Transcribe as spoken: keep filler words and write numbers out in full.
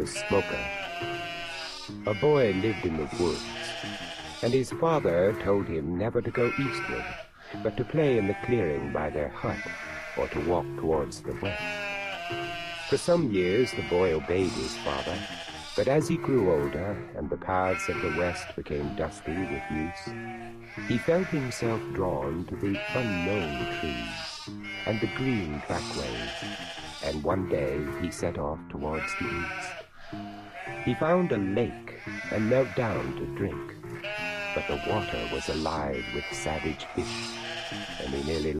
the Smoker. A boy lived in the woods, and his father told him never to go eastward, but to play in the clearing by their hut, or to walk towards the west. For some years the boy obeyed his father, but as he grew older and the paths of the west became dusty with use, he felt himself drawn to the unknown trees and the green trackways, and one day he set off towards the east. He found a lake and knelt down to drink, but the water was alive with savage fish, and he nearly